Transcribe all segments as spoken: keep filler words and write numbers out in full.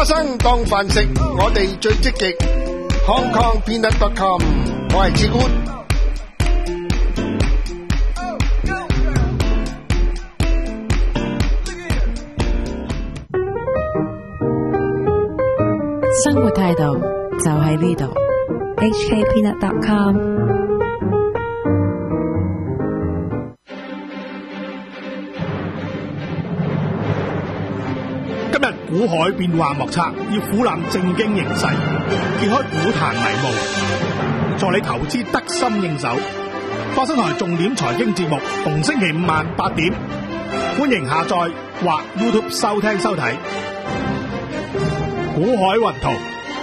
花生當飯食，我哋最積極。Hong Kong Peanut dot com， 我係志官。 生活態度就喺呢度。H K Peanut dot com。 今日股海變幻莫測，要俯瞰正經形勢，揭開股壇迷霧，助你投資得心應手。花生台重點財經節目，逢星期五晚八點，歡迎下載或 YouTube 收聽收睇。股海雲圖。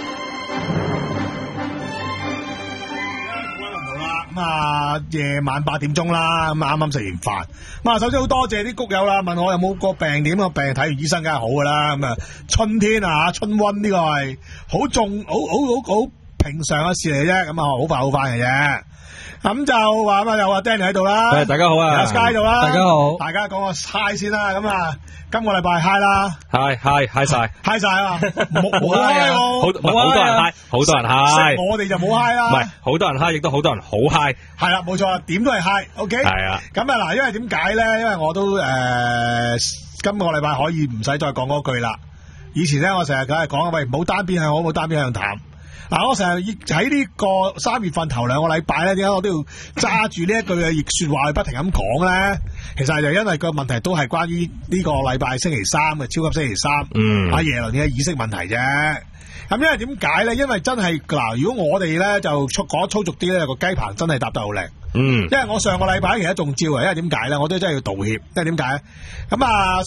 咁啊，夜晚八點鐘啦，咁啱啱食完飯。咁啊，首先好多謝啲谷友啦，問我有冇個病點啊？病睇完醫生梗係好噶啦。咁啊，春天啊，春溫呢個係好重，好好好好平常嘅事嚟啫。咁啊，好快好快嘅啫。咁就話咁啊，有阿 Danny 喺度啦。 係，大家好啊。 有 Sky 喺度啦。 大家好。 大家講個 hi 先啦。咁啊，今個禮拜 hi 啦。 hi hi hi 晒 hi 晒啊！冇冇 hi 啊！ 好好多人 hi，好多人 hi。 我哋就冇 hi 啦。 唔係，好多人 hi，亦都好多人好 hi。 係啦，冇錯，點都係 hi。OK。係啊。咁啊嗱，因為點解咧？因為我都誒，今個禮拜可以唔使再講嗰句啦。以前咧，我成日梗係講，喂，唔好單邊向好，唔好單邊向淡。嗱，我成日喺呢個三月份頭兩個禮拜咧，點解我都要揸住呢一句嘅熱說話去不停咁講咧？其實就因為個問題都係關於呢個禮拜星期三嘅超級星期三，嗯，阿耶倫嘅議息問題啫。咁因為點解咧？因為真係嗱，如果我哋咧就粗講粗俗啲咧，個雞棚真係搭得好靚，嗯。因為我上個禮拜其實中招啊，因為點解咧？我都真係要道歉，因為點解咧？咁啊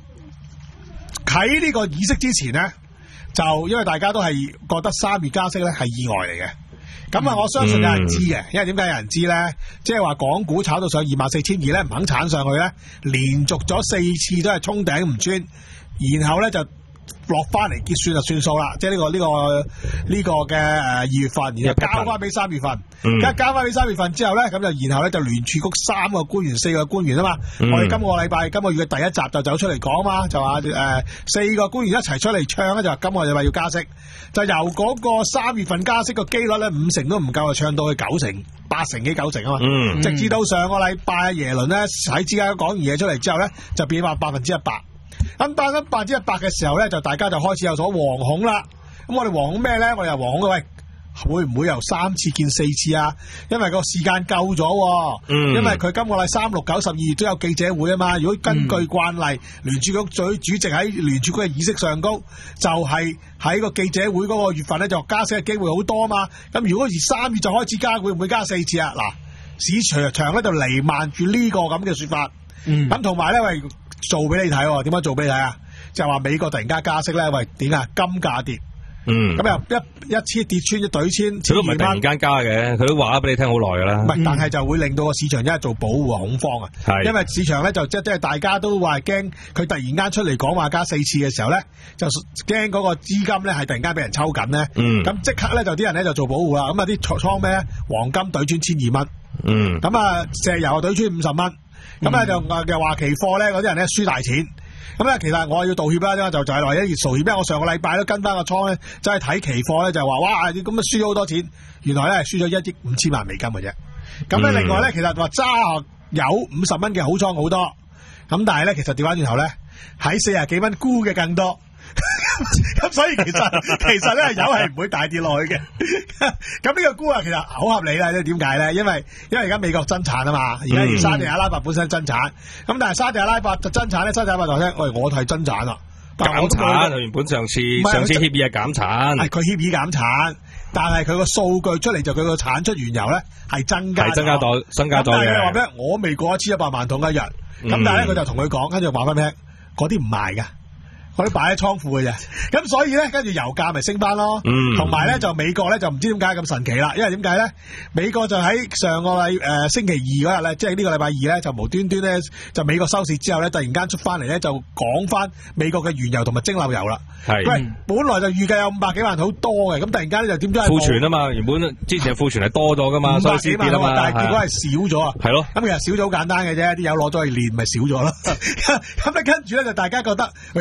喺呢個議息之前咧。就因為大家都係覺得三月加息咧係意外嚟嘅，咁啊我相信有人知嘅，嗯、因為點解有人知咧？即係話港股炒到上二萬四千二咧，唔肯鏟上去咧，連續咗四次都係衝頂唔穿，然後咧就落翻嚟結算就算數啦。即係呢、呢個呢、呢個呢、呢個嘅誒二月份，然後交翻俾三月份，一、嗯、交翻俾三月份之後咧，咁就然後咧就聯儲局三個官員、四個官員啊嘛。嗯、我哋今個禮拜今個月嘅第一集就走出嚟講嘛，就話誒、呃、四個官員一齊出嚟唱咧，就話今個禮拜要加息，就由嗰個三月份加息個機率咧五成都唔夠，就唱到去九成、八成幾九成啊嘛。嗯、直至到上個禮拜耶倫咧喺之間講完嘢出嚟之後咧，就變翻百分之一百。咁翻緊百分之一百嘅時候咧，就大家就開始有所惶恐啦。咁我哋惶恐咩咧？我哋又惶恐嘅喂，會唔會由三次見四次啊？因為個時間夠咗、啊，嗯、因為佢今個禮三六九十二月都有記者會啊嘛。如果根據慣例，聯儲、嗯、局主主席喺聯儲局嘅議息上高，就係、是、喺個記者會嗰個月份咧，就加息嘅機會好多啊嘛。咁如果而三月就開始加，會唔會加四次啊？嗱，市場咧就瀰漫住呢個咁嘅說法。咁同埋咧，喂。做俾你睇，點樣做俾你睇啊？就係話美國突然間加息咧，喂，點啊？金價跌，嗯，咁又一一千跌穿一懟千， 佢都唔係突然間加嘅，佢都話咗俾你聽好耐噶啦。唔係， 但係就會令到個市場一係做保護恐慌啊。係，因為市場咧就即即係大家都話驚佢突然間出嚟講話加四次嘅時候咧，就驚嗰個資金咧係突然間俾人抽緊咧。嗯，咁即刻咧就啲人咧就做保護啦。咁啊啲倉咩咧？黃金懟穿千二蚊。嗯，咁啊石油懟穿五十蚊。咁咧、嗯、就又話期貨咧嗰啲人咧輸大錢，咁咧其實我要道歉啦，就就係為咗要道歉，因為我上個禮拜都跟翻個倉咧，就係睇期貨咧就話哇，咁啊輸咗好多錢，原來咧係輸咗一億五千萬美金嘅啫。咁咧、嗯、另外咧其實話揸有五十蚊嘅好倉好多，咁但係咧其實調翻轉頭咧喺四十幾蚊沽嘅更多。咁所以其實其實咧油係唔會大跌落去嘅。咁呢個沽啊其實好合理啦，即係點解咧？因為因為而家美國增產啊嘛，而家沙地阿拉伯本身增產，咁但係沙地阿拉伯就增產咧，沙地阿拉伯話聽，喂，我係增產啦， 減產，原本上次上次協議係減產，係佢協議減產，但係佢個數據出嚟就佢個產出原油咧係增加， 係增加咗，增加咗嘅。 你話咩？我未過一千一百萬桶一日，咁、嗯、但係咧佢就同佢講，跟住話翻咩？嗰啲唔賣噶。我啲擺喺倉庫嘅啫，咁所以咧，跟住油價咪升翻咯。同埋咧就美國咧就唔知點解咁神奇啦，因為點解咧？美國就喺上個禮誒、呃、星期二嗰日咧，即係呢個禮拜二咧，就無端端咧就美國收市之後咧，突然間出翻嚟咧就講翻美國嘅原油同埋蒸餾油啦。係，喂，本來就預計有五百幾萬好多嘅，咁突然間咧就點解？庫存啊嘛，原本之前嘅庫存係多咗噶嘛，所以先跌啊嘛， 但係結果係少咗啊。係咯，咁其實少咗好簡單嘅啫，啲油攞咗去煉咪少咗咯。咁咧跟住咧就大家覺得，喂，跟住。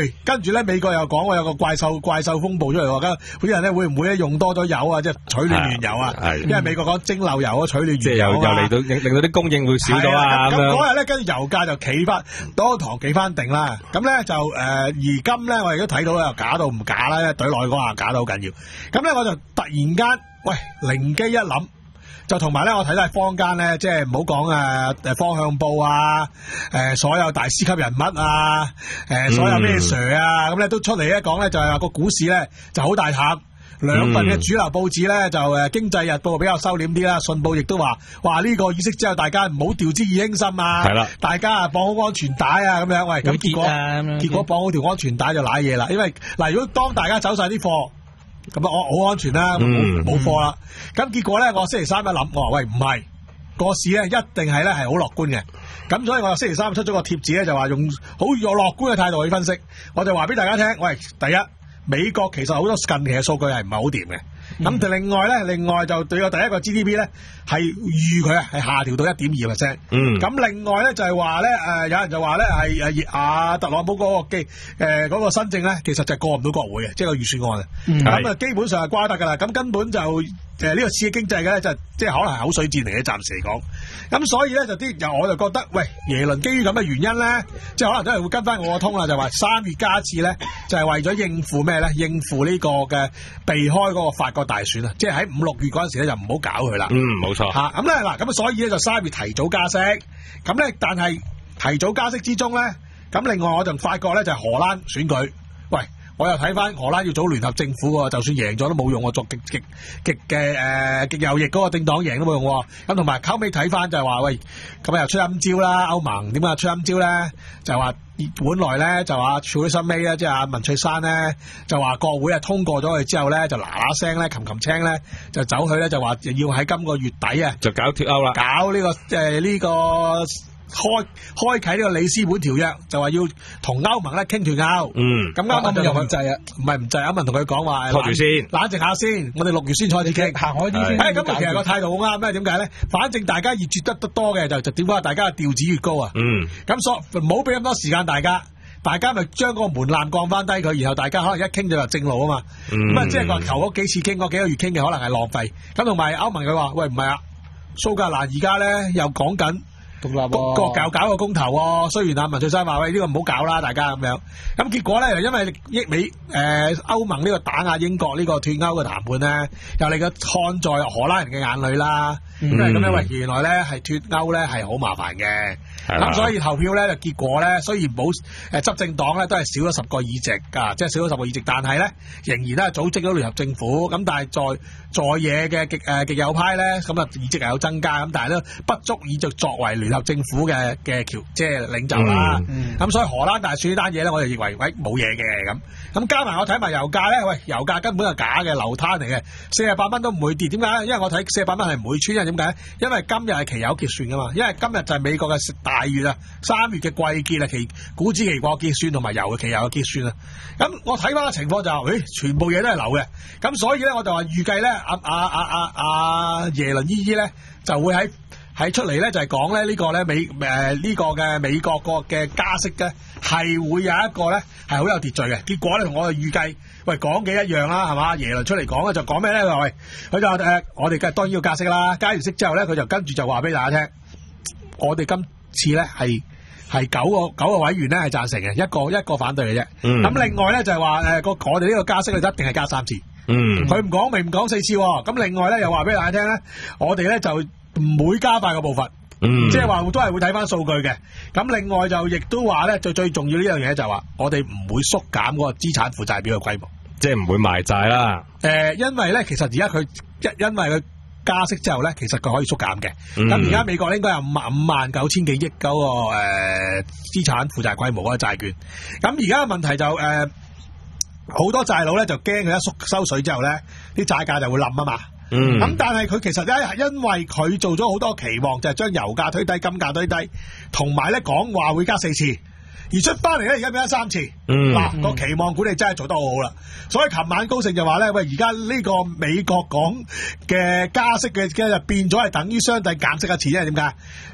住咧，美國又講話有個怪獸怪獸風暴出嚟喎，咁嗰啲人咧會唔會咧用多咗油啊？即係取暖原油啊？因為美國講蒸餾油啊，取暖原油啊，即係又又嚟到令令到啲供應會少咗啊咁樣。咁嗰日咧，跟住油價就企翻，當堂企翻定啦。咁咧就誒、呃，而今咧我哋都睇到又假到唔假啦，懟落去嗰下假到好緊要。咁咧我就突然間，喂，靈機一諗。就同埋咧，我睇到坊間咧，即係唔好講誒誒方向報啊，誒、呃、所有大師級人物啊，誒、呃、所有咩 Sir 啊，咁咧都出嚟咧講咧，就係話個股市咧就好大淡。兩份嘅主流報紙咧就誒經濟日報比較收斂啲啦，信報亦都話話呢個議息之後，大家唔好掉之以輕心啊，係啦，大家啊綁好安全帶啊咁樣，喂，咁結果結果綁好條安全帶就瀨嘢啦，因為嗱，如果當大家走晒啲貨。咁啊，我好安全啦，冇冇貨啦。咁結果咧，我星期三一諗，我話喂，唔係個市咧，一定係咧係好樂觀嘅。咁所以我星期三出咗個貼紙咧，就話用好用樂觀嘅態度去分析。我就話俾大家聽，喂，第一，美國其實好多近期嘅數據係唔係好掂嘅。咁就、嗯、另外咧，另外就對個第一個 G D P 咧係預佢啊係下調到一點二 percent。嗯。咁另外咧就係話咧誒，有人就話咧係誒阿特朗普嗰個基誒嗰個新政咧，其實就係過唔到國會嘅，即係個預算案啊。咁啊、嗯，基本上係瓜得㗎啦。咁根本就誒呢、呃這個刺激經濟嘅咧，就即係可能係口水戰嚟嘅，暫時嚟講。咁所以咧就啲又我就覺得，喂，耶倫基於咁嘅原因咧，即係可能都係會跟翻我個通啦，就話三月加次咧，就係、是、為咗應付咩咧？應付呢個嘅避開嗰個法國大選啊！即係喺五六月嗰陣時咧，就唔好搞佢啦。嗯，冇錯。嚇咁咧嗱，咁啊所以咧就三月提早加息。咁咧，但係提早加息之中咧，咁另外我就發覺咧就係荷蘭選舉，喂。我又睇翻荷蘭要組聯合政府喎，就算贏咗都冇用喎，作極極極嘅誒極右翼嗰個政黨贏都冇用喎。咁同埋後尾睇翻就係話，喂，咁又出陰招啦，歐盟點解出陰招咧？就係話本來咧就話處理心尾咧，即係阿文翠珊咧就話國會啊通過咗佢之後咧，就嗱嗱聲咧，琴琴青咧就走去咧就話要喺今個月底啊，就搞脫歐啦，搞呢、呢個誒呢、呃呢個。開開啟呢個里斯本條約，就話要同歐盟咧傾脫歐。嗯，咁歐盟就唔制啊，唔係唔制，歐盟同佢講話，拖住先，冷靜下先，我哋六月先開始傾，行開啲先。誒，咁其實個態度好啱咩？點解咧？反正大家越絕得得多嘅，就就點解大家嘅調子越高啊？嗯，咁所唔好俾咁多時間大家，大家咪將嗰個門檻降翻低佢，然後大家可能一傾就話正路啊嘛。咁啊、嗯，即係話頭嗰幾次傾嗰幾個月傾嘅可能係浪費。咁同埋歐盟佢話，喂唔係啊，蘇格蘭而家咧又講緊。獨立喎，國教搞個公投喎，雖然阿文翠珊話喂呢個唔好搞啦，大家咁樣，咁結果咧又因為益美誒歐盟呢個打壓英國呢個脫歐嘅談判咧，又嚟個看在荷蘭人嘅眼裏啦，因為咁樣喂原來咧係脫歐咧係好麻煩嘅，咁所以投票咧就結果咧雖然冇誒執政黨咧都係少咗十個議席㗎，即係少咗十個議席，但係咧仍然咧組織咗聯合政府，咁但係在在野嘅極誒極右派咧咁啊議席係有增加，咁但係咧不足以就作為聯合政府嘅嘅橋即係領袖啦，咁、嗯嗯、所以荷蘭大選呢單嘢咧，我哋認為喂冇嘢嘅咁，咁加埋我睇埋油價咧，喂油價根本係假嘅流攤嚟嘅，四十八蚊都唔會跌，點解咧？因為我睇四十八蚊係唔會穿，因為點解？因為今日係期油結算噶嘛，因為今日就係美國嘅大月啊，三月嘅季結啊，期股指期貨結算同埋油嘅期油嘅結算啊，咁我睇翻個情況就係、是，誒全部嘢都係流嘅，咁所以咧我就話預計咧阿阿阿阿阿耶倫姨姨咧就會喺。喺出嚟咧就係講咧呢個咧美誒呢、呃這個嘅美國個嘅加息咧係會有一個咧係好有秩序嘅，結果咧同我哋預計喂講嘅一樣啦，係嘛？耶倫出嚟講咧就講咩咧？佢話喂，佢就誒、呃、我哋梗係當然要加息啦，加完息之後咧佢就跟住就話俾大家聽，我哋今次咧係係九個九個委員咧係贊成嘅，一個一個反對嘅啫。咁、嗯、另外咧就係話誒個我哋呢個加息咧一定係加三次。嗯，佢唔講明唔講四次、哦，咁另外咧又話俾大家聽咧，我哋咧就唔會加快個步伐，嗯、即係話都係會睇翻數據嘅。咁另外就亦都話咧最最重要呢樣嘢就係話，我哋唔會縮減嗰個資產負債表嘅規模，即係唔會賣債啦。誒、呃，因為咧其實而家佢一因為佢加息之後咧，其實佢可以縮減嘅。咁而家美國應該有五萬五萬九千幾億嗰個誒資產負債規模嗰個債券。咁而家嘅問題就誒。呃好多債佬咧就驚佢一縮收水之後咧，啲債價就會冧啊嘛。嗯。咁但係佢其實因因為佢做咗好多期望，就係、是、將油價推低、金價推低，同埋咧講話會加四次，而出翻嚟咧而家變咗三次。嗯。嗱個、啊、期望管理真係做得好好啦。所以琴晚高盛就話咧，喂，而家呢個美國講嘅加息嘅嘅就變咗係等於相對減息一次，因為點解？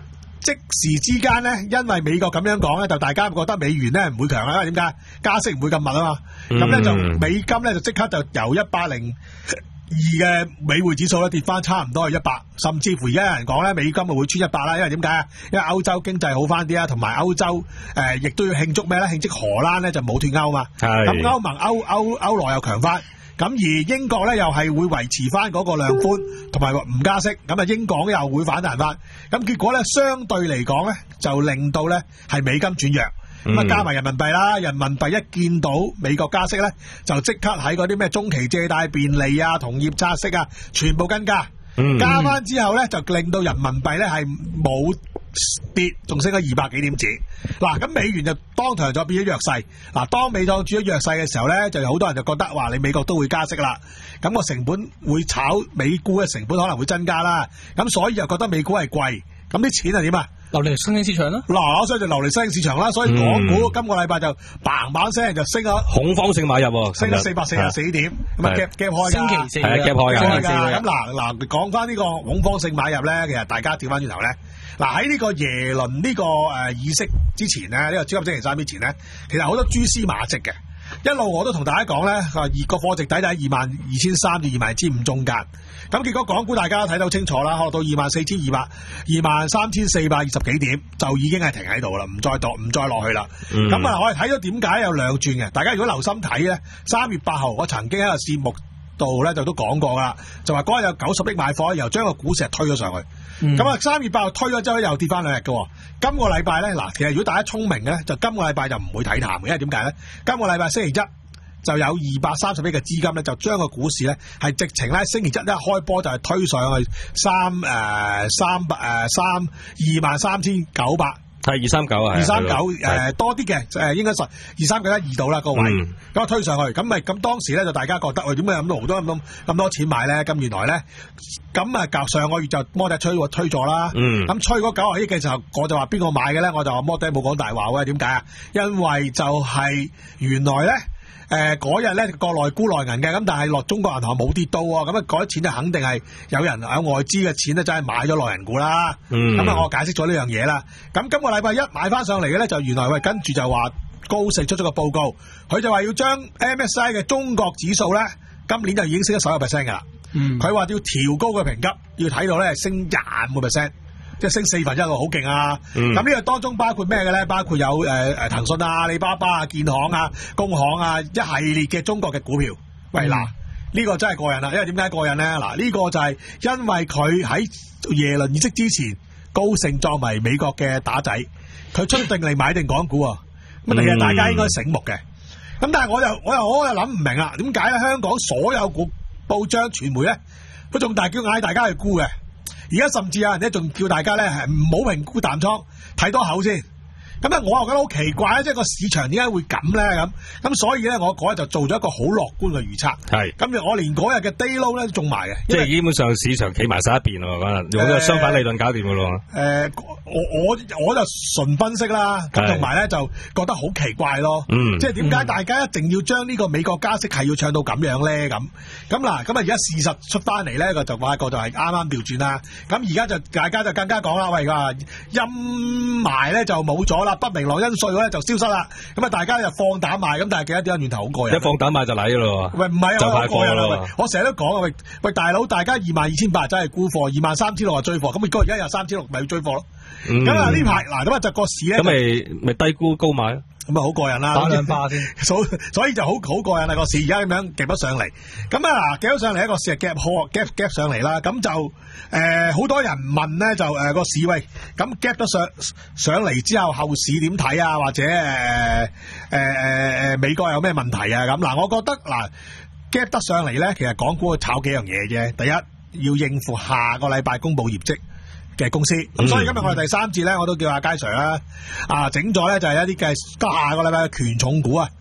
即時之間咧，因為美國咁樣講咧，就大家覺得美元咧唔會強啦，因為點解？加息唔會咁密啊嘛，咁咧、嗯、就美金咧就即刻就由一百零二嘅美匯指數咧跌翻差唔多係一百，甚至乎而家有人講咧美金啊會穿一百啦，因為點解啊？因為歐洲經濟好翻啲啊，同埋歐洲誒亦、呃、都要慶祝咩咧？慶祝荷蘭咧就冇脫歐嘛，咁歐盟歐歐歐羅又強翻。咁而英國咧又係會維持翻嗰個量寬同埋唔加息，咁啊英鎊又會反彈翻，咁結果咧相對嚟講咧就令到咧係美金轉弱，咁啊、嗯、加埋人民幣啦，人民幣一見到美國加息咧就即刻喺嗰啲咩中期借貸便利啊、同業拆息啊全部跟加，嗯、加翻之後咧就令到人民幣咧係冇跌，仲升咗二百幾點子。嗱，咁美元就當場就變咗弱勢。嗱，當美國轉咗弱勢嘅時候咧，就有好多人就覺得話你美國都會加息啦，咁個成本會炒美股嘅成本可能會增加啦，咁所以又覺得美股係貴，咁啲錢係點啊？ 流嚟新興市場啦， 嗱，所以就流嚟新興市場啦，所以港股今個禮拜就嘭嘭聲就升咗， 恐慌性買入， 升咗四百四十四點，咁啊夾夾開， 星期四係啊夾開㗎。咁嗱嗱講翻呢個恐慌性買入咧，其實大家調翻轉頭咧，嗱喺呢個耶倫呢個誒議息之前咧，呢、呢個超級星期三之前咧，其實好多蛛絲馬跡嘅，一路我都同大家講咧，二個貨值底底二萬二千三至二萬二千五中間。咁結果港股大家睇到清楚啦，可能到二萬四千二百、二萬三千四百二十幾點就已經係停喺度啦，唔再度唔再落去啦。咁啊、嗯，我哋睇咗點解有兩轉嘅？大家如果留心睇咧，三月八號我曾經喺個節目度咧就都講過啦，就話嗰日有九十億買貨，又將個股市推咗上去。咁啊、嗯，三月八號推咗之後又跌翻兩日嘅。今個禮拜咧，嗱，其實如果大家聰明咧，就今個禮拜就唔會睇淡嘅，因為點解咧？今個禮拜星期一就有二百三十億嘅資金咧，就將個股市咧係直情咧星期一一開波就係推上去三誒三百誒三二萬三千九百， 係二三九啊， 二三九誒多啲嘅誒應該十二三九一二度啦個位，咁啊、嗯、推上去，咁咪咁當時咧就大家覺得喂點解咁多好多咁多咁多錢買咧？咁原來咧咁啊舊上個月就摩底吹推咗啦，咁、嗯、吹嗰九十億嘅時候，我就話邊個買嘅咧？我就話摩底冇講大話喎，點解啊？因為就係原來咧。誒嗰日咧國內沽內銀嘅，咁但係落中國銀行冇跌到喎，咁啊嗰啲錢就肯定係有人有外資嘅錢咧，真係買咗內銀股啦。咁啊、嗯，我解釋咗呢樣嘢啦。咁今個禮拜一買翻上嚟嘅咧，就原來喂跟住就話高盛出咗個報告，佢就話要將 M S I 嘅中國指數咧，今年就已經升咗十一個 percent 㗎啦。佢話、嗯、要調高個評級，要睇到咧升廿五個 percent。即係升四分一喎，好勁啊！咁呢、嗯、個當中包括咩嘅咧？包括有誒誒騰訊啊、阿里巴巴啊、建行啊、工行啊一系列嘅中國嘅股票。喂嗱，呢、嗯、個真係過癮啦！因為點解過癮咧？嗱，呢個就係因為佢喺耶倫議息之前，高盛作為美國嘅打仔，佢出定嚟買定港股啊！咁其實大家應該醒目嘅。咁但係我又我又我又諗唔明啊！點解咧？香港所有股報章傳媒咧，佢仲大叫嗌大家去沽嘅。而家甚至有人咧仲叫大家咧係唔好評估淡倉，睇多口先。咁啊，我又覺得好奇怪啊！即係個市場點解會咁咧？咁咁所以咧，我嗰日就做咗一個好樂觀嘅預測。係是。咁我連嗰日嘅 day low 咧都中埋嘅。即係基本上市場企埋晒一邊咯，嗰日用個相反理論搞掂噶咯。誒、呃，我我我就純分析啦，咁同埋咧就覺得好奇怪咯。嗯。即係點解大家一定要將呢個美國加息係要唱到咁樣咧？咁咁嗱，咁啊而家事實出翻嚟咧，個就發覺就係啱啱調轉啦。咁而家就大家就更加講啦，喂，話陰霾咧就冇咗啦。不明朗因素咧就消失啦，咁啊大家就放膽買，咁但係記得點解轉頭好過癮？一放膽買就嚟噶咯，喂唔係啊，就太過癮啦！我成日都講啊，喂喂大佬，大家二萬二千八真係沽貨，二萬三千六係追貨，咁如果而家有三千六，咪要追貨咯。咁啊呢排嗱咁啊就個市咧，咁咪咪低沽高買咯。咁啊好過癮啦，打兩巴先，所所以就好好過癮啦個市，而家咁樣夾得上嚟，咁啊嗱夾咗上嚟一個市係夾貨夾夾上嚟啦，咁就誒好多人問咧就誒個市喂，咁夾得上上嚟之後後市點睇啊？或者誒誒誒誒美國有咩問題啊？咁嗱，我覺得嗱夾得上嚟咧，其實港股炒幾樣嘢啫，第一要應付下個禮拜公布業績嘅公司，咁、嗯、所以今日我哋第三節咧，我都叫阿佳 Sir 啦，啊整咗咧就係一啲嘅下個禮拜嘅權重股啊，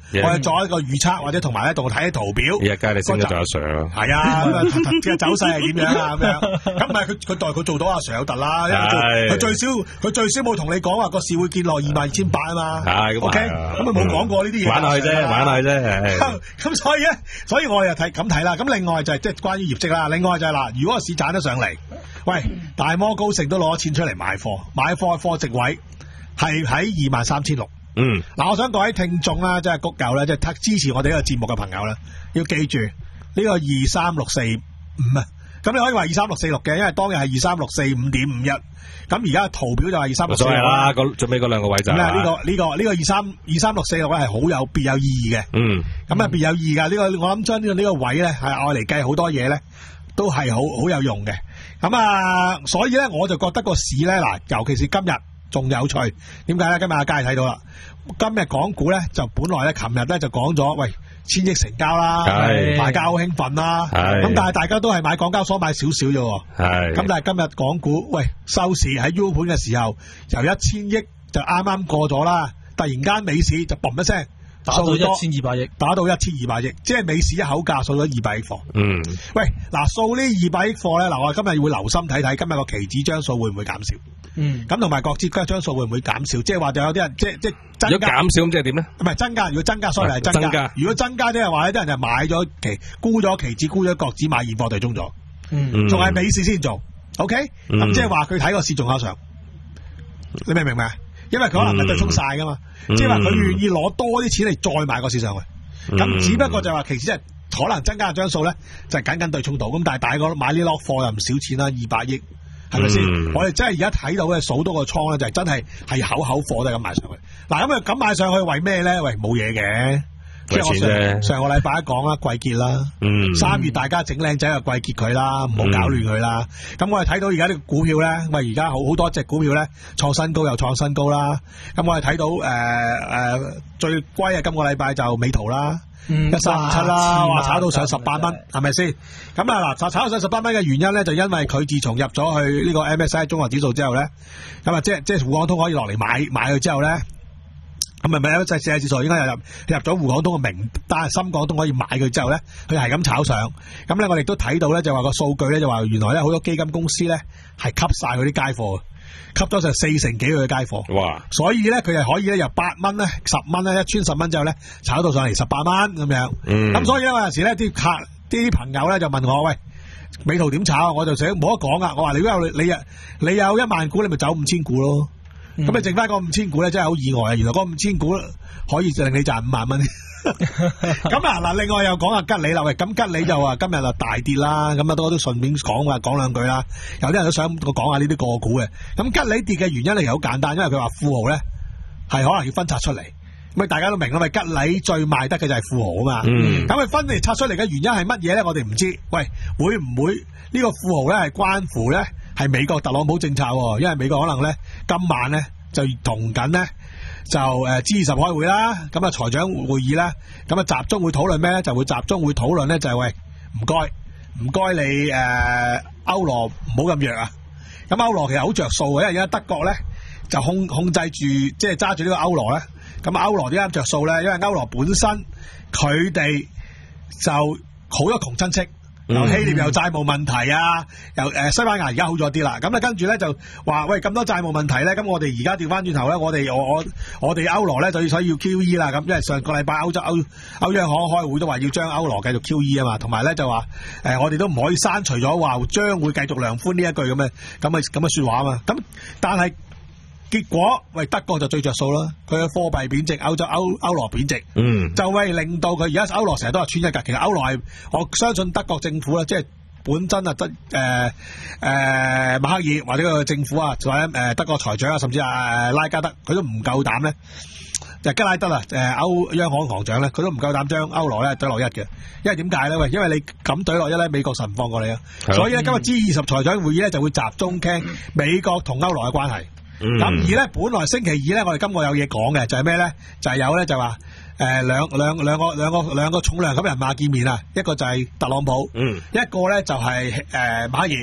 我哋作一個預測，或者同埋咧，同睇啲圖表。 而家街你升咗做阿 Sir 咯。 係啊，咁啊，嘅走勢係點樣啊？咁樣咁唔係佢佢代佢做到阿 Sir 有突啦，因為佢最少佢最少冇同你講話個市會見落二萬二千八啊嘛。 係 ，OK，咁啊冇講過呢啲嘢。 玩下去啫，玩下去啫。 咁所以咧，所以我又睇咁睇啦。咁另外就係即係關於業績啦。另外就係嗱，如果個市賺得上嚟，喂，大摩高盛都攞錢出嚟買貨，買貨嘅貨值位係喺二萬三千六。 嗯， 嗱，我想各位聽眾啦，即係谷友咧，即係支持我哋呢個節目嘅朋友咧，要記住呢個二三六四五啊。咁你可以話二三六四六嘅，因為當日係二三六四五點五一。咁而家圖表就係二三六四六啦。 最尾嗰兩個位就係。 咁呢個呢個呢個二三二三六四六咧係好有別有意義嘅。嗯。咁啊別有意義噶，呢個我諗將呢個呢個位咧係愛嚟計好多嘢咧，都係好好有用嘅。咁啊，所以咧我就覺得個市咧嗱，尤其是今日仲有趣。點解咧？今日阿佳睇到啦，今日港股咧就本來咧，琴日咧就講咗，喂，千億成交啦，大家好興奮啦。咁但係大家都係買港交所買少少啫。係。咁但係今日港股，喂，收市喺 U 盤嘅時候，由一千億就啱啱過咗啦，突然間美市就嘣一聲。 打到一千二百億， 打到一千二百億，即係美市一口價掃咗二百億貨。嗯，喂，嗱，掃呢二百億貨咧，嗱，我今日會留心睇睇，今日個期指張數會唔會減少？嗯，咁同埋國指嘅張數會唔會減少？即係話就有啲人，即係即係增加。 如果減少咁即係點咧？ 唔係增加，如果增加，所以係增加。增加。如果增加即係話咧，啲人就買咗期沽咗期指，沽咗國指，買現貨對沖咗。嗯，仲係美市先做。OK，咁、嗯、即係話佢睇個市仲有上。你明唔明啊？因為佢可能係對沖晒噶嘛。嗯、即係話佢願意攞多啲錢嚟再買個市上去，咁、嗯、只不過就係話其實即係可能增加嘅張數咧，就係僅僅對沖到，咁但係大個買呢落貨又唔少錢啦，二百億係咪先？我哋真係而家睇到嘅數多個倉咧，就係、是、真係係口口貨都係咁買上去。嗱，咁啊咁買上去為咩咧？喂，冇嘢嘅。即係我上上個禮拜一講啦，季結啦，三、嗯、月大家整靚仔就季結佢啦，唔好搞亂佢啦。咁、嗯、我哋睇到而家啲股票咧，喂，而家好好多隻股票咧創新高又創新高啦。咁我哋睇到誒誒、呃、最貴啊，今個禮拜就美圖啦，一三五七啦，話炒到上十八蚊，係咪先？咁啊嗱，炒炒到上十八蚊嘅原因咧，就因為佢自從入咗去呢個 M S C I 綜合指數之後咧，咁啊即係即係滬港通可以落嚟買買佢之後咧。咁咪咪有隻四大指數應該有入入咗滬港通嘅名單，深港通可以買佢之後咧，佢係咁炒上。咁咧我哋都睇到咧，就話個數據咧就話原來咧好多基金公司咧係吸晒佢啲街貨，吸咗成四成幾佢嘅街貨。哇！所以咧佢係可以咧由八蚊咧十蚊咧一穿十蚊之後咧炒到上嚟十八蚊咁樣。嗯。咁所以咧有陣時咧啲客啲朋友咧就問我，喂，美圖點炒？我就想冇得講啊！我話你如果有你你你有一萬股，你咪走五千股咯。咁、嗯、你剩翻嗰五千股咧，真係好意外啊！原來嗰五千股可以令你賺五萬蚊。咁啊嗱，另外又講下吉利啦，喂，咁吉利就話今日就大跌啦，咁啊都都順便講啊，講兩句啦。有啲人都想我講下呢啲個股嘅。咁吉利跌嘅原因咧，好簡單，因為佢話富豪咧係可能要分拆出嚟。咁大家都明啦，咪吉利最賣得嘅就係富豪啊嘛。咁佢、嗯、分嚟拆出嚟嘅原因係乜嘢咧？我哋唔知。喂，會唔會呢個富豪咧係關乎咧？係美國特朗普政策，因為美國可能咧今晚咧就同緊咧就誒 G 二十開會啦，咁啊財長會議啦，咁啊集中會討論咩咧？就會集中會討論咧就係、是、喂唔該唔該你誒歐羅唔好咁弱啊！咁歐羅其實好着數嘅，因為而家德國咧就控控制住即係揸住呢個歐羅咧，咁歐羅點解着數咧？因為歐羅本身佢哋就好多窮親戚。由希臘有債務問題啊，由誒、呃、西班牙而家好咗啲啦，咁咧跟住咧就話喂咁多債務問題咧，咁我哋而家調翻轉頭咧，我哋我我我哋歐羅咧就要所以要 Q E 啦，咁因為上個禮拜歐洲歐歐央行開會都話要將歐羅繼續 Q E 啊嘛，同埋咧就話誒、呃、我哋都唔可以刪除咗話將會繼續量寬呢一句咁嘅咁嘅咁嘅說話啊嘛，咁但係。結果喂德國就最着數啦，佢嘅貨幣貶值，歐洲歐歐羅貶值，嗯，就會令到佢而家歐羅成日都係穿一格。其實歐羅係我相信德國政府咧，即係本身啊德誒誒默克爾或者個政府啊，或者誒德國財長啊，甚至係誒拉加德，佢都唔夠膽咧，就係吉拉德啊，誒歐央行行長咧，佢都唔夠膽將歐羅咧懟落一嘅，因為點解咧？喂，因為你咁懟落一咧，美國實唔放過你啊，所以咧今日 G 二十財長會議咧就會集中傾美國同歐羅嘅關係。咁、嗯、而咧，本來星期二咧，我哋今個有嘢講嘅，就係咩咧？就係、是、有咧，就話誒兩兩兩個兩個兩個重量級人馬見面啊，一個就係特朗普，嗯，一個咧就係誒馬爾。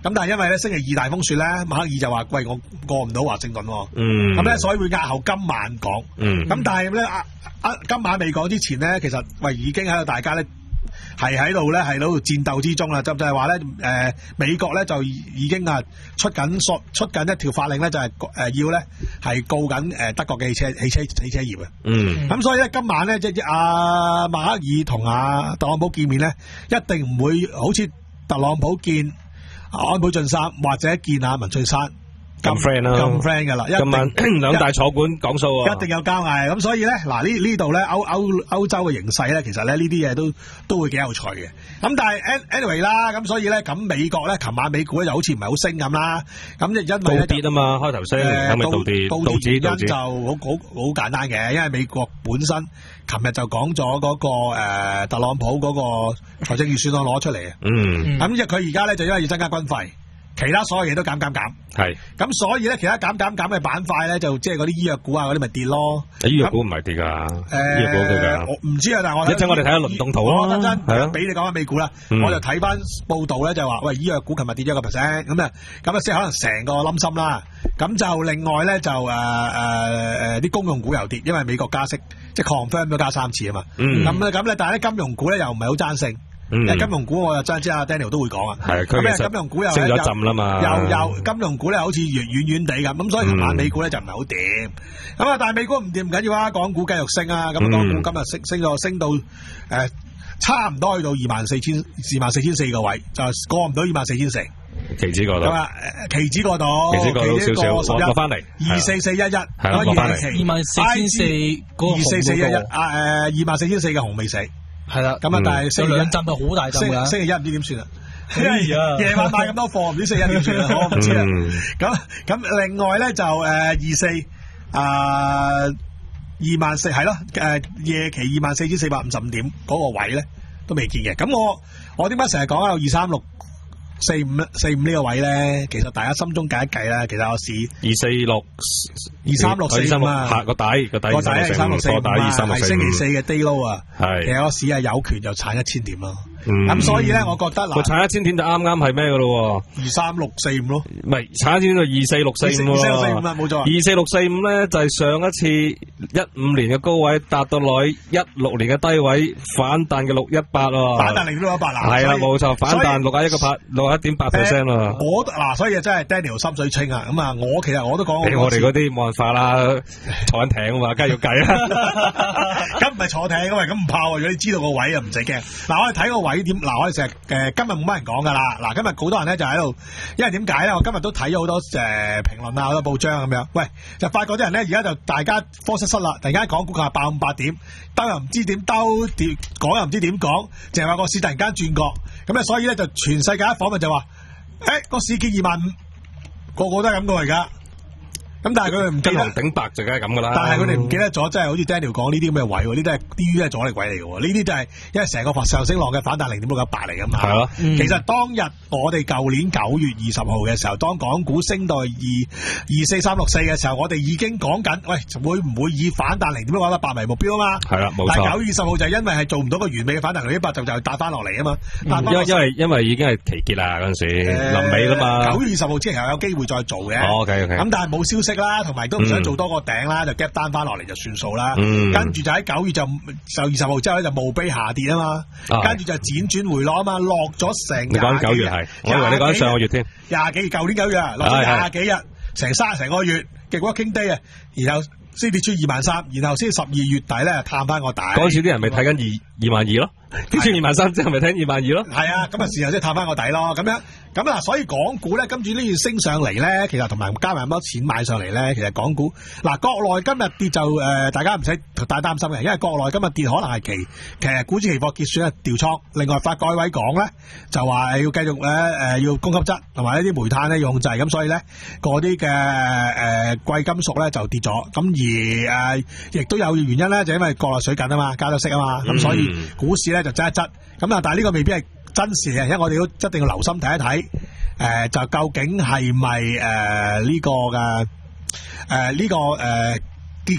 咁但係因為咧星期二大風雪咧，默克爾就話喂我過唔到華盛頓喎， 嗯， 咁咧所以會押後今晚講， 嗯， 咁但係咧啊啊今晚未講之前咧，其實喂已經喺度大家咧。係喺度咧，係喺度戰鬥之中啦，就就係話咧，誒、呃，美國咧就已經啊出緊出緊一條法令咧，就係、是、誒、呃、要咧係告緊誒德國嘅汽車汽車汽車業啊。嗯。咁所以咧今晚咧即係阿默克爾同阿特朗普見面咧，一定唔會好似特朗普見安倍晉三或者見阿文翠珊。 咁 friend 啦， 咁 friend 噶啦， 今晚兩大坐館講數啊， 一定有交嗌。咁所以咧，嗱呢呢度咧歐歐歐洲嘅形勢咧，其實咧呢啲嘢都都會幾有趣嘅。咁但係 anyway 啦，咁所以咧咁美國咧，琴晚美股咧就好似唔係好升咁啦。咁就因為咧跌啊嘛，開頭升，係咪倒跌？ 道指原因就好好好簡單嘅，因為美國本身琴日就講咗嗰個誒、呃、特朗普嗰個財政預算案攞出嚟啊。嗯。咁即係佢而家咧就因為要增加軍費。其他所有嘢都減減減，係咁所以咧，其他減減減嘅板塊咧，就即係嗰啲醫藥股啊，嗰啲咪跌咯。醫藥股唔係跌噶，誒，醫藥股嘅，我唔知啊，但係我一陣我哋睇下輪動圖咯。我等陣係啊，俾你講下美股啦，我就睇翻報道咧，就話喂，醫藥股琴日跌咗一個 percent，咁啊，咁啊，即係可能成個冧心啦。咁就另外咧就誒誒誒啲公用股又跌，因為美國加息，即係 confirm 咗加三次啊嘛。咁咧咁咧，但係咧金融股咧又唔係好爭勝。嗯，金融股我又真係知阿 Daniel 都會講啊，係佢其實金融股又升咗浸啦嘛，又又金融股咧好似遠遠遠地咁，咁所以琴晚美股咧就唔係好掂，咁啊但係美股唔掂唔緊要啊，港股繼續升啊，咁港股今日升升咗升到誒、呃、差唔多去到二萬四千二萬四千四個位，就過唔到二萬四千四。期指嗰度，咁啊，期指嗰度，期指嗰度少少，落翻嚟，二四四一一，落翻嚟，二萬四千四，二四四一一，啊誒，二萬四千四嘅紅未死。係啦，咁啊，但係星期一浸到好大浸噶，星期一唔知點算啊？夜晚買咁多貨，唔知星期一點算啊？我唔知啊。咁咁，另外咧就誒二四啊二萬四係咯，誒夜期二萬四千四百五十五點嗰個位咧都未見嘅。咁我我點解成日講有二三六四五四五呢個位咧？其實大家心中計一計啦，其實我市二四六二三六四五啊，下個底個底個底係三六四五啊，係星期四嘅 day low 啊，係其實個市係有權就撐一千點咯。咁所以咧，我覺得嗱，佢撐一千點就啱啱係咩噶咯？二三六四五咯，唔係撐一千點就二四六四五，二四六四五啊，冇錯。二四六四五咧就係上一次一五年嘅高位達到落去一六年嘅低位反彈嘅六一八喎，反彈零點六一八啊，係啦冇錯，反彈六啊一個八六一點八 percent 喎。我嗱，所以真係 Daniel 心水清啊。咁啊，我其實我都講，我哋嗰啲冇辦法啦，坐緊艇啊嘛，梗係要計啦。咁唔係坐艇噶嘛，咁唔怕喎。如果你知道個位啊，唔使驚。嗱，我哋睇個位。點嗱？我哋成日誒今日冇乜人講噶啦。嗱，今日好多人咧就喺度，因為點解咧？我今日都睇咗好多誒評論啊，好多報章咁樣。喂，就發覺啲人咧而家就大家科失失啦，突然間講股價爆五百點，兜又唔知點兜，講又唔知點講，淨係話個市突然間轉角。咁啊，所以咧就全世界一訪問就話，誒個市見二萬五，個個都係咁噶而家。咁但係佢哋唔記得頂白就梗係咁噶啦。但係佢哋唔記得咗，即係好似 Daniel 講呢啲咁嘅位，呢啲係啲都係阻力位嚟嘅。呢啲就係因為成個上升浪嘅反彈零點六九八嚟噶嘛。係咯。其實當日我哋舊年九月二十號嘅時候，當港股升到二二四三六四嘅時候，我哋已經講緊，喂，會唔會以反彈零點六九八為目標啊嘛？係啦，冇錯。但係九月二十號就係因為係做唔到個完美嘅反彈零點八，就就打翻落嚟啊嘛。因為因為因為已經係期結啦嗰陣時，臨尾啦嘛。九月二十號之後有機會再做嘅。哦 OK OK。咁但係冇消息啦，同埋都唔想做多個頂啦，嗯、就 gap 單翻落嚟就算數啦。嗯、跟住就喺九月就就二十號之後咧就墓碑下跌啊嘛，啊跟住就輾轉回落啊嘛，落咗成你講九月係，我以為你講上個月添，廿幾舊年九月啊，落咗廿幾日，成三成個月，結果傾低啊，然後先跌出二萬三，然後先十二月底咧探翻個底。嗰陣時啲人咪睇緊二二萬二咯，跌出二萬三之後咪睇二萬二咯。係啊，咁啊時候即係探翻個底咯，咁樣。咁啊，所以港股咧，跟住呢要升上嚟咧，其實同埋加埋咁多錢買上嚟咧，其實港股嗱國內今日跌就誒、呃，大家唔使太擔心嘅，因為國內今日跌可能係期其實股指期貨結算係調倉。另外發改委講咧，就話要繼續咧誒、呃、要供給側同埋呢啲煤炭咧要控制，咁所以咧嗰啲嘅誒貴金屬咧就跌咗。咁而誒亦、呃、都有原因咧，就因為國內水緊啊嘛，加咗息啊嘛，咁、嗯、所以股市咧就側一側。咁啊，但係呢個未必係真事嘅，因為我哋都一定要留心睇一睇，誒、呃，就究竟係咪誒呢個嘅誒呢個誒、呃、結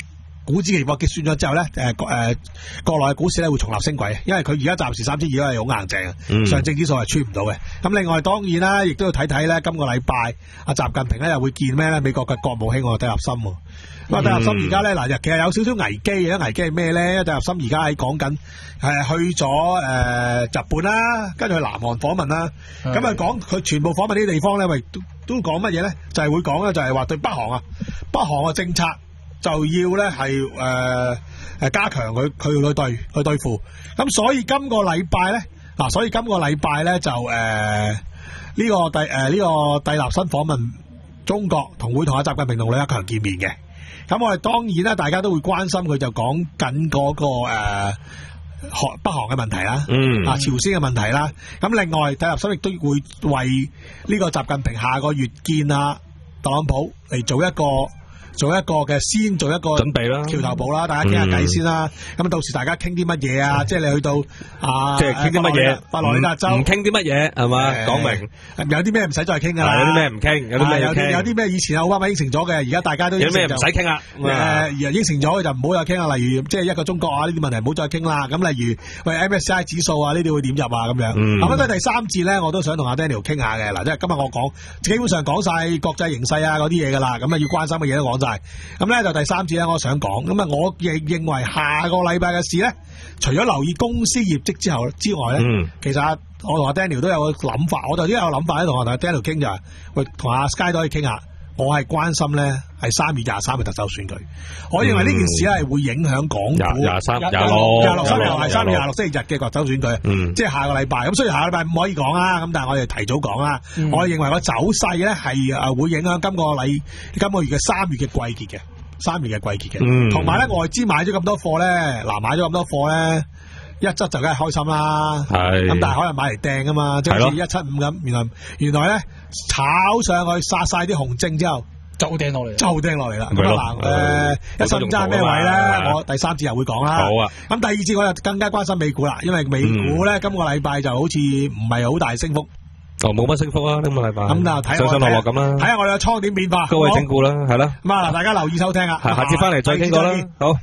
股指期貨結算咗之後咧，誒誒國內嘅股市咧會重立升軌，因為佢而家暫時三千二係好硬淨啊， 嗯、 上證指數係穿唔到嘅。咁另外當然啦，亦都要睇睇咧，今個禮拜阿習近平咧又會見咩咧？美國嘅國務卿戴立森。咁啊，戴立森而家咧嗱，其實有少少危機嘅，危機係咩咧？戴立森而家喺講緊係去咗誒、呃、日本啦，跟住去南韓訪問啦。咁啊講佢全部訪問呢啲地方咧，喂都都講乜嘢咧？就係、是、會講咧，就係話對北韓啊，北韓嘅政策就要咧係誒誒加強佢佢去對去對付。咁所以今個禮拜咧嗱，所以今個禮拜咧就誒呢、呃這個戴誒呢個戴立森訪問中國，同會同阿習近平同李克強見面嘅。咁我哋當然啦，大家都會關心佢就講緊嗰個誒、呃、北韓嘅問題啦， 嗯啊朝鮮嘅問題啦。咁另外戴立森亦都會為呢個習近平下個月見啊特朗普嚟做一個做一個嘅先做一個準備啦， 橋頭堡啦，大家傾下偈先啦。咁、嗯、到時大家傾啲乜嘢啊？即係你去到啊， 即係傾啲乜嘢？ 佛羅里達州唔傾啲乜嘢係嘛？講明有啲咩唔使再傾噶啦， 有啲咩唔傾，有啲咩有啲有啲咩以前奧巴馬應承咗嘅，而家大家都有咩唔使傾啦。 誒、呃，應承咗就唔好再傾啦。例如即係一個中國啊呢啲問題唔好再傾啦。咁例如喂 M S C I 指數啊呢啲會點入啊咁樣。咁喺、嗯、第三節咧，我都想同阿 Daniel 傾下嘅。嗱，即係今日我講基本上講晒國際形勢啊嗰啲嘢噶啦，咁啊要關心嘅嘢都講晒。咁咧。就第三節咧，我想講咁啊，我亦認為下個禮拜嘅事咧，除咗留意公司業績之後之外咧，嗯、其實我同阿 Daniel 都有個諗法，我頭先有個諗法咧，同阿 Daniel 傾就係、是，喂，同阿 Sky 都可以傾下。我係關心咧，係三月廿三嘅特首選舉。我認為呢件事咧係會影響港股廿三、廿六、廿六、三月係三月廿六星期日嘅特首選舉， 嗯、 即係下個禮拜。咁雖然下個禮拜唔可以講啦，咁但係我哋提早講啦。嗯、我認為個走勢咧係誒會影響今個禮今個月嘅三月嘅季結嘅。三月嘅季結嘅，同埋咧外資買咗咁多貨咧，嗱買咗咁多貨咧，一則就梗係開心啦，係咁但係可能買嚟掟啊嘛，即係好似一七五咁，原來原來咧炒上去殺晒啲紅證之後， 就掟落嚟， 就掟落嚟啦。咁啊嗱，誒一七五爭咩位咧？我第三節又會講啦。好啊，咁第二節我就更加關心美股啦，因為美股咧今個禮拜就好似唔係好大升幅。 哦，冇乜升幅啊，今個禮拜咁啊，睇上上落落咁啦，睇下我哋嘅倉點變化， 高位整固啦，係啦。 咁啊，嗱，大家留意收聽啊， 下次翻嚟再傾過啦，好。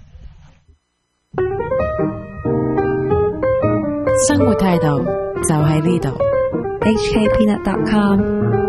生活態度就喺呢度，H K Peanut dot com。